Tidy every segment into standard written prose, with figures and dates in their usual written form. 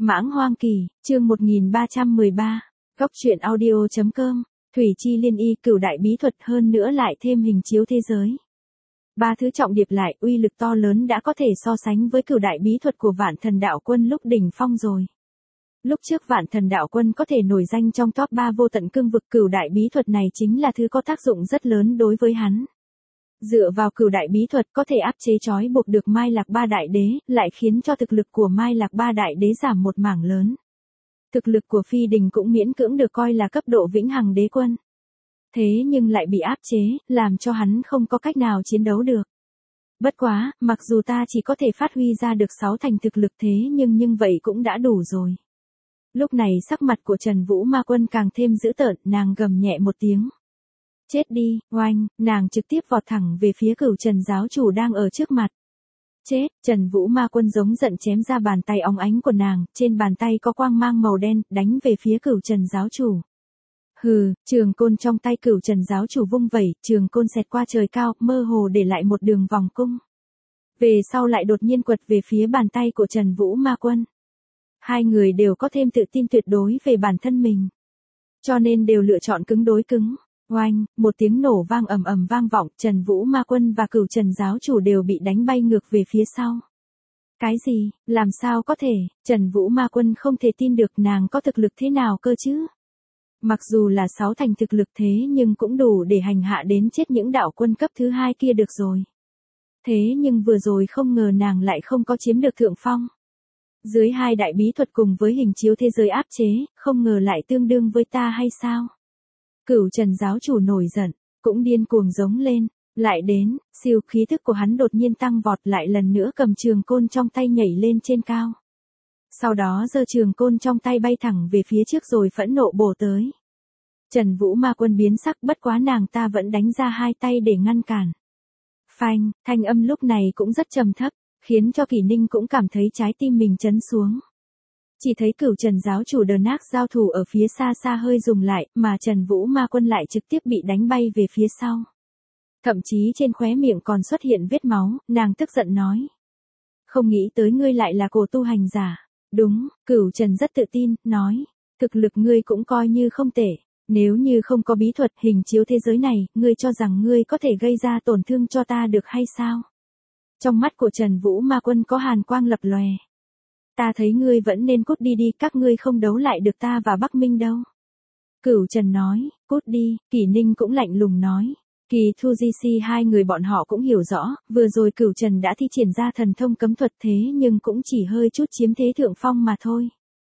Mãng Hoang Kỳ, chương 1313. Góc truyện audio.com. Thủy Chi Liên Y, Cửu Đại Bí Thuật, hơn nữa lại thêm hình chiếu thế giới. Ba thứ trọng điệp lại, uy lực to lớn đã có thể so sánh với Cửu Đại Bí Thuật của Vạn Thần Đạo Quân lúc đỉnh phong rồi. Lúc trước Vạn Thần Đạo Quân có thể nổi danh trong top 3 vô tận cương vực, Cửu Đại Bí Thuật này chính là thứ có tác dụng rất lớn đối với hắn. Dựa vào Cửu Đại Bí Thuật có thể áp chế trói buộc được Mai Lạc Ba Đại Đế, lại khiến cho thực lực của Mai Lạc Ba Đại Đế giảm một mảng lớn. Thực lực của Phi Đình cũng miễn cưỡng được coi là cấp độ vĩnh hằng đế quân. Thế nhưng lại bị áp chế, làm cho hắn không có cách nào chiến đấu được. Bất quá, mặc dù ta chỉ có thể phát huy ra được 6 thành thực lực thế nhưng vậy cũng đã đủ rồi. Lúc này sắc mặt của Trần Vũ Ma Quân càng thêm dữ tợn, nàng gầm nhẹ một tiếng. Chết đi, oanh, nàng trực tiếp vọt thẳng về phía Cửu Trần giáo chủ đang ở trước mặt. Chết, Trần Vũ Ma Quân giống giận chém ra bàn tay óng ánh của nàng, trên bàn tay có quang mang màu đen, đánh về phía Cửu Trần giáo chủ. Hừ, trường côn trong tay Cửu Trần giáo chủ vung vẩy, trường côn xẹt qua trời cao, mơ hồ để lại một đường vòng cung. Về sau lại đột nhiên quật về phía bàn tay của Trần Vũ Ma Quân. Hai người đều có thêm tự tin tuyệt đối về bản thân mình. Cho nên đều lựa chọn cứng đối cứng. Oanh, một tiếng nổ vang ầm ầm vang vọng, Trần Vũ Ma Quân và Cửu Trần giáo chủ đều bị đánh bay ngược về phía sau. Cái gì, làm sao có thể, Trần Vũ Ma Quân không thể tin được nàng có thực lực thế nào cơ chứ. Mặc dù là 6 thành thực lực thế nhưng cũng đủ để hành hạ đến chết những đạo quân cấp thứ 2 kia được rồi. Thế nhưng vừa rồi không ngờ nàng lại không có chiếm được thượng phong. Dưới 2 đại bí thuật cùng với hình chiếu thế giới áp chế, không ngờ lại tương đương với ta hay sao? Cửu Trần giáo chủ nổi giận, cũng điên cuồng giống lên, lại đến, siêu khí thức của hắn đột nhiên tăng vọt, lại lần nữa cầm trường côn trong tay nhảy lên trên cao. Sau đó giơ trường côn trong tay bay thẳng về phía trước rồi phẫn nộ bổ tới. Trần Vũ Ma Quân biến sắc, bất quá nàng ta vẫn đánh ra 2 tay để ngăn cản. Phanh, thanh âm lúc này cũng rất trầm thấp, khiến cho Kỷ Ninh cũng cảm thấy trái tim mình chấn xuống. Chỉ thấy Cửu Trần giáo chủ đờ nác giao thủ ở phía xa xa hơi dùng lại, mà Trần Vũ Ma Quân lại trực tiếp bị đánh bay về phía sau. Thậm chí trên khóe miệng còn xuất hiện vết máu, nàng tức giận nói. Không nghĩ tới ngươi lại là cổ tu hành giả. Đúng, Cửu Trần rất tự tin, nói. Thực lực ngươi cũng coi như không tệ. Nếu như không có bí thuật hình chiếu thế giới này, ngươi cho rằng ngươi có thể gây ra tổn thương cho ta được hay sao? Trong mắt của Trần Vũ Ma Quân có hàn quang lập lòe. Ta thấy ngươi vẫn nên cút đi đi, các ngươi không đấu lại được ta và Bắc Minh đâu. Cửu Trần nói, cút đi, Kỷ Ninh cũng lạnh lùng nói. Kỳ Thu Di Si hai người bọn họ cũng hiểu rõ, vừa rồi Cửu Trần đã thi triển ra thần thông cấm thuật thế nhưng cũng chỉ hơi chút chiếm thế thượng phong mà thôi.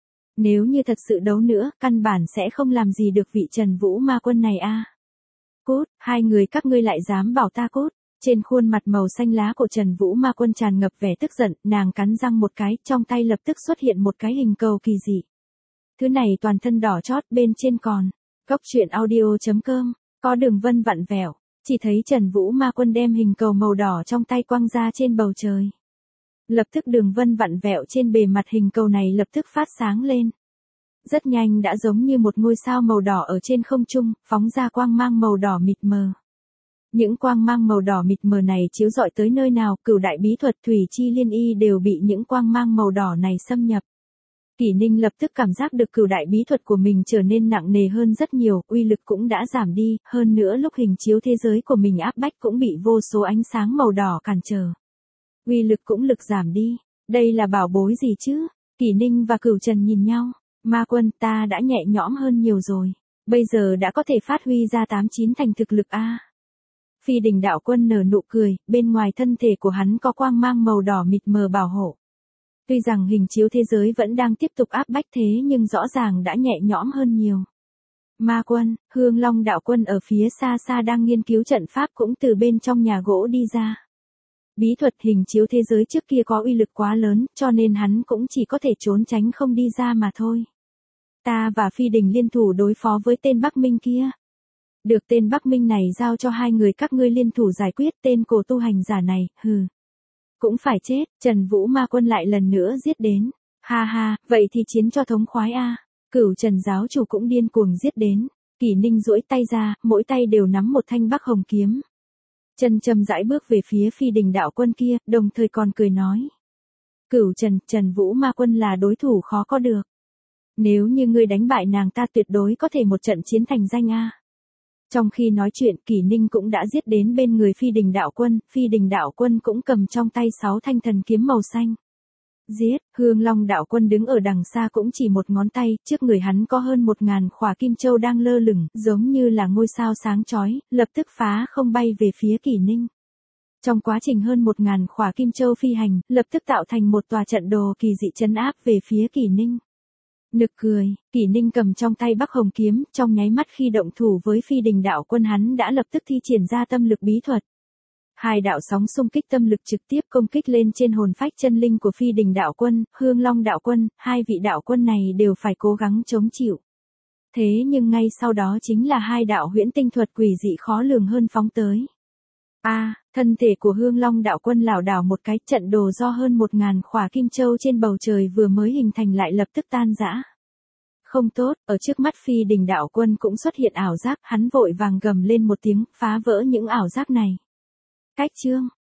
Nếu như thật sự đấu nữa, căn bản sẽ không làm gì được vị Trần Vũ Ma Quân này a. Cút, hai người các ngươi lại dám bảo ta cút. Trên khuôn mặt màu xanh lá của Trần Vũ Ma Quân tràn ngập vẻ tức giận, nàng cắn răng một cái, trong tay lập tức xuất hiện một cái hình cầu kỳ dị. Thứ này toàn thân đỏ chót, bên trên còn góc truyện audio.com, có đường vân vặn vẹo, chỉ thấy Trần Vũ Ma Quân đem hình cầu màu đỏ trong tay quăng ra trên bầu trời. Lập tức đường vân vặn vẹo trên bề mặt hình cầu này lập tức phát sáng lên. Rất nhanh đã giống như một ngôi sao màu đỏ ở trên không trung, phóng ra quang mang màu đỏ mịt mờ. Những quang mang màu đỏ mịt mờ này chiếu rọi tới nơi nào, Cửu Đại Bí Thuật Thủy Chi Liên Y đều bị những quang mang màu đỏ này xâm nhập. Kỷ Ninh lập tức cảm giác được Cửu Đại Bí Thuật của mình trở nên nặng nề hơn rất nhiều, uy lực cũng đã giảm đi, hơn nữa lúc hình chiếu thế giới của mình áp bách cũng bị vô số ánh sáng màu đỏ cản trở. Uy lực cũng lực giảm đi, đây là bảo bối gì chứ? Kỷ Ninh và Cửu Trần nhìn nhau, Ma Quân ta đã nhẹ nhõm hơn nhiều rồi, bây giờ đã có thể phát huy ra 8-9 thành thực lực a. Phi Đình đạo quân nở nụ cười, bên ngoài thân thể của hắn có quang mang màu đỏ mịt mờ bảo hộ. Tuy rằng hình chiếu thế giới vẫn đang tiếp tục áp bách thế nhưng rõ ràng đã nhẹ nhõm hơn nhiều. Ma Quân, Hương Long đạo quân ở phía xa xa đang nghiên cứu trận pháp cũng từ bên trong nhà gỗ đi ra. Bí thuật hình chiếu thế giới trước kia có uy lực quá lớn, cho nên hắn cũng chỉ có thể trốn tránh không đi ra mà thôi. Ta và Phi Đình liên thủ đối phó với tên Bắc Minh kia. Được, tên Bắc Minh này giao cho hai người các ngươi liên thủ giải quyết tên cổ tu hành giả này, hừ. Cũng phải chết, Trần Vũ Ma Quân lại lần nữa giết đến. Ha ha, vậy thì chiến cho thống khoái a. Cửu Trần giáo chủ cũng điên cuồng giết đến. Kỷ Ninh duỗi tay ra, mỗi tay đều nắm một thanh Bắc Hồng kiếm. Chân chậm rãi bước về phía Phi Đình đạo quân kia, đồng thời còn cười nói. Cửu Trần, Trần Vũ Ma Quân là đối thủ khó có được. Nếu như ngươi đánh bại nàng ta tuyệt đối có thể một trận chiến thành danh a. Trong khi nói chuyện, Kỷ Ninh cũng đã giết đến bên người Phi Đình Đạo Quân cũng cầm trong tay 6 thanh thần kiếm màu xanh. Giết, Hương Long Đạo Quân đứng ở đằng xa cũng chỉ một ngón tay, trước người hắn có hơn 1000 khỏa kim châu đang lơ lửng, giống như là ngôi sao sáng chói, lập tức phá không bay về phía Kỷ Ninh. Trong quá trình hơn 1000 khỏa kim châu phi hành, lập tức tạo thành một tòa trận đồ kỳ dị trấn áp về phía Kỷ Ninh. Nực cười, Kỷ Ninh cầm trong tay Bắc Hồng kiếm, trong nháy mắt khi động thủ với Phi Đình Đạo Quân hắn đã lập tức thi triển ra tâm lực bí thuật. Hai đạo sóng xung kích tâm lực trực tiếp công kích lên trên hồn phách chân linh của Phi Đình Đạo Quân, Hương Long Đạo Quân, hai vị đạo quân này đều phải cố gắng chống chịu. Thế nhưng ngay sau đó chính là hai đạo huyễn tinh thuật quỷ dị khó lường hơn phóng tới. Thân thể của Hương Long Đạo Quân lảo đảo một cái, trận đồ do hơn 1000 khỏa kim châu trên bầu trời vừa mới hình thành lại lập tức tan rã. Không tốt, ở trước mắt Phi Đình Đạo Quân cũng xuất hiện ảo giác, hắn vội vàng gầm lên một tiếng, phá vỡ những ảo giác này. Cách chương